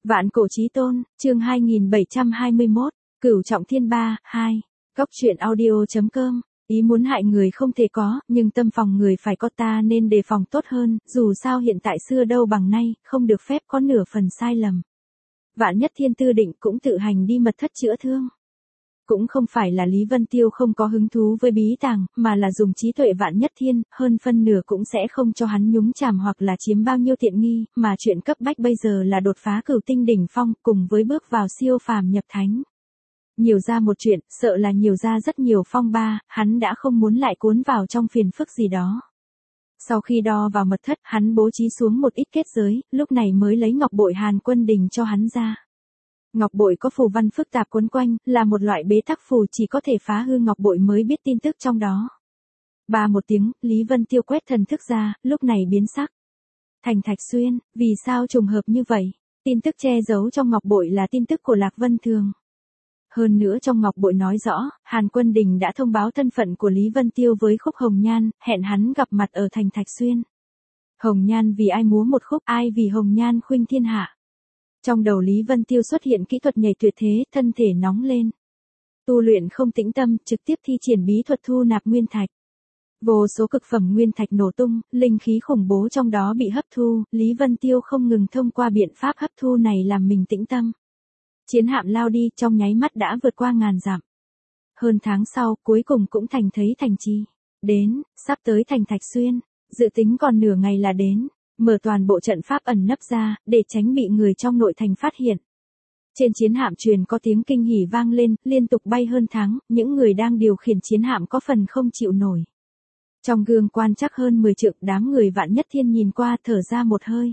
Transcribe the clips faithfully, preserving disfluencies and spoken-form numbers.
Vạn cổ chí tôn, chương hai nghìn bảy trăm hai mươi mốt, Cửu trọng thiên ba, hai. Góc truyện audio chấm com. Ý muốn hại người không thể có, nhưng tâm phòng người phải có, ta nên đề phòng tốt hơn, dù sao hiện tại xưa đâu bằng nay, không được phép có nửa phần sai lầm. Vạn Nhất Thiên Tư định cũng tự hành đi mật thất chữa thương. Cũng không phải là Lý Vân Tiêu không có hứng thú với bí tàng, mà là dùng trí tuệ Vạn Nhất Thiên, hơn phân nửa cũng sẽ không cho hắn nhúng chàm hoặc là chiếm bao nhiêu tiện nghi, mà chuyện cấp bách bây giờ là đột phá cửu tinh đỉnh phong, cùng với bước vào siêu phàm nhập thánh. Nhiều ra một chuyện, sợ là nhiều ra rất nhiều phong ba, hắn đã không muốn lại cuốn vào trong phiền phức gì đó. Sau khi đo vào mật thất, hắn bố trí xuống một ít kết giới, lúc này mới lấy ngọc bội Hàn Quân Đình cho hắn ra. Ngọc bội có phù văn phức tạp quấn quanh, là một loại bế tắc phù, chỉ có thể phá hư ngọc bội mới biết tin tức trong đó. Ba một tiếng, Lý Vân Tiêu quét thần thức ra, lúc này biến sắc. Thành Thạch Xuyên, vì sao trùng hợp như vậy? Tin tức che giấu trong ngọc bội là tin tức của Lạc Vân Thường. Hơn nữa trong ngọc bội nói rõ, Hàn Quân Đình đã thông báo thân phận của Lý Vân Tiêu với Khúc Hồng Nhan, hẹn hắn gặp mặt ở Thành Thạch Xuyên. Hồng Nhan vì ai múa một khúc, ai vì Hồng Nhan khuynh thiên hạ. Trong đầu Lý Vân Tiêu xuất hiện kỹ thuật nhảy tuyệt thế, thân thể nóng lên. Tu luyện không tĩnh tâm, trực tiếp thi triển bí thuật thu nạp nguyên thạch. Vô số cực phẩm nguyên thạch nổ tung, linh khí khủng bố trong đó bị hấp thu, Lý Vân Tiêu không ngừng thông qua biện pháp hấp thu này làm mình tĩnh tâm. Chiến hạm lao đi, trong nháy mắt đã vượt qua ngàn dặm. Hơn tháng sau, cuối cùng cũng thành thấy thành trì. Đến, sắp tới Thành Thạch Xuyên, dự tính còn nửa ngày là đến. Mở toàn bộ trận pháp ẩn nấp ra, để tránh bị người trong nội thành phát hiện. Trên chiến hạm truyền có tiếng kinh hỉ vang lên, liên tục bay hơn tháng, những người đang điều khiển chiến hạm có phần không chịu nổi. Trong gương quan chắc hơn mười trượng, đám người Vạn Nhất Thiên nhìn qua thở ra một hơi.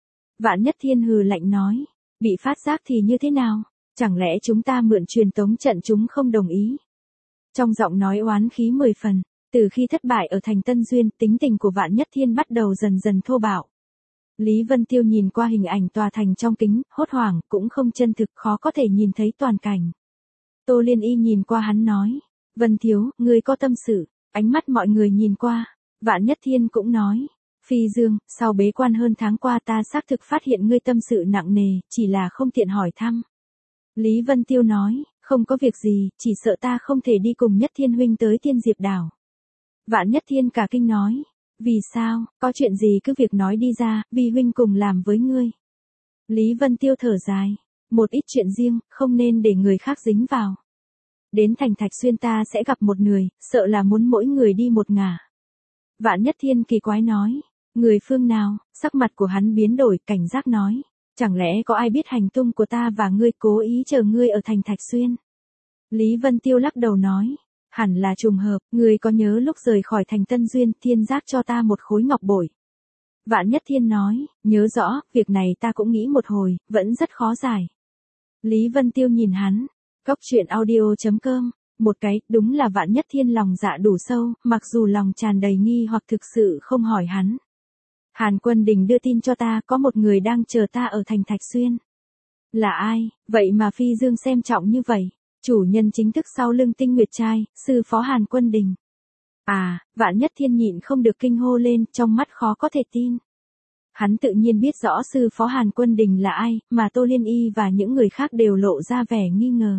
Vạn Nhất Thiên hừ lạnh nói, bị phát giác thì như thế nào? Chẳng lẽ chúng ta mượn truyền tống trận chúng không đồng ý? Trong giọng nói oán khí mười phần, từ khi thất bại ở thành Tân Duyên, tính tình của Vạn Nhất Thiên bắt đầu dần dần thô bạo. Lý Vân Tiêu nhìn qua hình ảnh tòa thành trong kính, hốt hoảng, cũng không chân thực, khó có thể nhìn thấy toàn cảnh. Tô Liên Y nhìn qua hắn nói, Vân Thiếu, ngươi có tâm sự, ánh mắt mọi người nhìn qua. Vạn Nhất Thiên cũng nói, Phi Dương, sau bế quan hơn tháng qua ta xác thực phát hiện ngươi tâm sự nặng nề, chỉ là không tiện hỏi thăm. Lý Vân Tiêu nói, không có việc gì, chỉ sợ ta không thể đi cùng Nhất Thiên huynh tới Tiên Diệp Đảo. Vạn Nhất Thiên cả kinh nói, vì sao, có chuyện gì cứ việc nói đi ra, vì huynh cùng làm với ngươi. Lý Vân Tiêu thở dài, một ít chuyện riêng, không nên để người khác dính vào. Đến Thành Thạch Xuyên ta sẽ gặp một người, sợ là muốn mỗi người đi một ngả. Vạn Nhất Thiên kỳ quái nói, người phương nào, sắc mặt của hắn biến đổi, cảnh giác nói, chẳng lẽ có ai biết hành tung của ta và ngươi, cố ý chờ ngươi ở Thành Thạch Xuyên. Lý Vân Tiêu lắc đầu nói, hẳn là trùng hợp, ngươi có nhớ lúc rời khỏi thành Tân Duyên, Thiên giác cho ta một khối ngọc bội. Vạn Nhất Thiên nói, nhớ rõ, việc này ta cũng nghĩ một hồi, vẫn rất khó giải. Lý Vân Tiêu nhìn hắn, góc truyện audio chấm com, một cái, đúng là Vạn Nhất Thiên lòng dạ đủ sâu, mặc dù lòng tràn đầy nghi hoặc thực sự không hỏi hắn. Hàn Quân Đình đưa tin cho ta, có một người đang chờ ta ở Thành Thạch Xuyên. Là ai, vậy mà Phi Dương xem trọng như vậy? Chủ nhân chính thức sau lưng Tinh Nguyệt Trai, sư phó Hàn Quân Đình. À, Vạn Nhất Thiên nhịn không được kinh hô lên, trong mắt khó có thể tin. Hắn tự nhiên biết rõ sư phó Hàn Quân Đình là ai, mà Tô Liên Y và những người khác đều lộ ra vẻ nghi ngờ.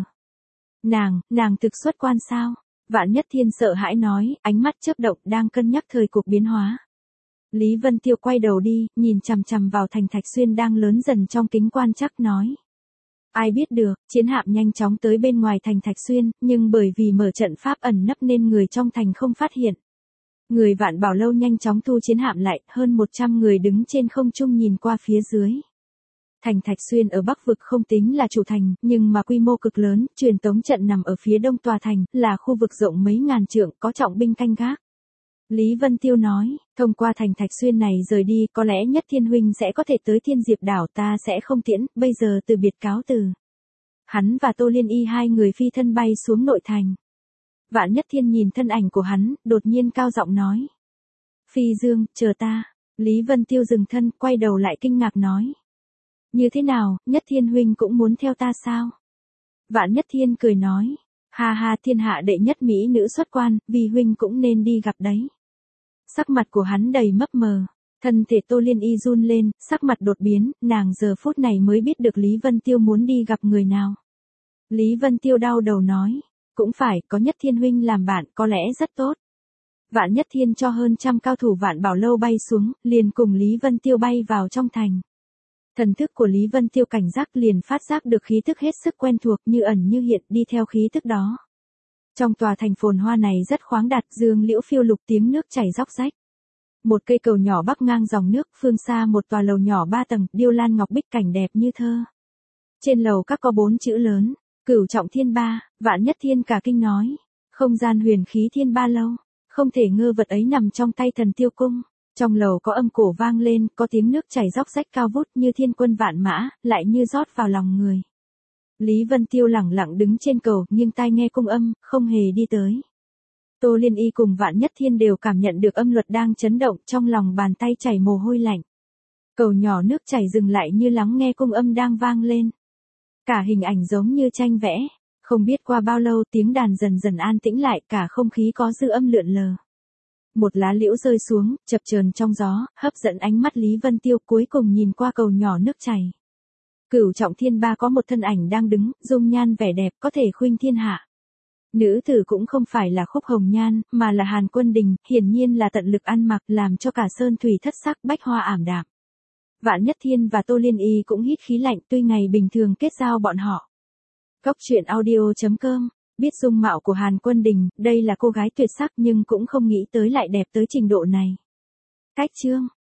Nàng, nàng thực xuất quan sao? Vạn Nhất Thiên sợ hãi nói, ánh mắt chớp động đang cân nhắc thời cuộc biến hóa. Lý Vân Tiêu quay đầu đi, nhìn chằm chằm vào Thành Thạch Xuyên đang lớn dần trong kính quan chắc nói. Ai biết được, chiến hạm nhanh chóng tới bên ngoài Thành Thạch Xuyên, nhưng bởi vì mở trận pháp ẩn nấp nên người trong thành không phát hiện. Người Vạn Bảo Lâu nhanh chóng thu chiến hạm lại, hơn một trăm người đứng trên không trung nhìn qua phía dưới. Thành Thạch Xuyên ở Bắc vực không tính là chủ thành, nhưng mà quy mô cực lớn, truyền tống trận nằm ở phía đông tòa thành, là khu vực rộng mấy ngàn trượng, có trọng binh canh gác. Lý Vân Tiêu nói, thông qua Thành Thạch Xuyên này rời đi, có lẽ Nhất Thiên huynh sẽ có thể tới Thiên Diệp Đảo, ta sẽ không tiễn, bây giờ từ biệt cáo từ. Hắn và Tô Liên Y hai người phi thân bay xuống nội thành. Vạn Nhất Thiên nhìn thân ảnh của hắn, đột nhiên cao giọng nói. Phi Dương, chờ ta. Lý Vân Tiêu dừng thân, quay đầu lại kinh ngạc nói. Như thế nào, Nhất Thiên huynh cũng muốn theo ta sao? Vạn Nhất Thiên cười nói. Ha ha, thiên hạ đệ nhất mỹ nữ xuất quan, vì huynh cũng nên đi gặp đấy. Sắc mặt của hắn đầy mấp mờ. Thân thể Tô Liên Y run lên, sắc mặt đột biến, nàng giờ phút này mới biết được Lý Vân Tiêu muốn đi gặp người nào. Lý Vân Tiêu đau đầu nói, cũng phải, có Nhất Thiên huynh làm bạn có lẽ rất tốt. Vạn Nhất Thiên cho hơn trăm cao thủ Vạn Bảo Lâu bay xuống, liền cùng Lý Vân Tiêu bay vào trong thành. Thần thức của Lý Vân Tiêu cảnh giác liền phát giác được khí tức hết sức quen thuộc như ẩn như hiện đi theo khí tức đó. Trong tòa thành phồn hoa này rất khoáng đạt, dương liễu phiêu lục tiếng nước chảy róc rách. Một cây cầu nhỏ bắc ngang dòng nước, phương xa một tòa lầu nhỏ ba tầng, điêu lan ngọc bích cảnh đẹp như thơ. Trên lầu các có bốn chữ lớn, Cửu Trọng Thiên Ba, Vạn Nhất Thiên cả kinh nói. Không gian huyền khí Thiên Ba Lâu, không thể ngờ vật ấy nằm trong tay Thần Tiêu Cung. Trong lầu có âm cổ vang lên, có tiếng nước chảy róc rách cao vút như thiên quân vạn mã, lại như rót vào lòng người. Lý Vân Tiêu lẳng lặng đứng trên cầu, nghiêng tai nghe cung âm, không hề đi tới. Tô Liên Y cùng Vạn Nhất Thiên đều cảm nhận được âm luật đang chấn động, trong lòng bàn tay chảy mồ hôi lạnh. Cầu nhỏ nước chảy dừng lại như lắng nghe cung âm đang vang lên. Cả hình ảnh giống như tranh vẽ, không biết qua bao lâu tiếng đàn dần dần an tĩnh lại, cả không khí có dư âm lượn lờ. Một lá liễu rơi xuống, chập chờn trong gió, hấp dẫn ánh mắt Lý Vân Tiêu, cuối cùng nhìn qua cầu nhỏ nước chảy. Cửu Trọng Thiên Ba có một thân ảnh đang đứng, dung nhan vẻ đẹp có thể khuynh thiên hạ. Nữ tử cũng không phải là Khúc Hồng Nhan, mà là Hàn Quân Đình, hiển nhiên là tận lực ăn mặc làm cho cả sơn thủy thất sắc, bách hoa ảm đạm. Vạn Nhất Thiên và Tô Liên Y cũng hít khí lạnh, tuy ngày bình thường kết giao bọn họ. Góc truyện audio chấm com, biết dung mạo của Hàn Quân Đình, đây là cô gái tuyệt sắc nhưng cũng không nghĩ tới lại đẹp tới trình độ này. Cách chương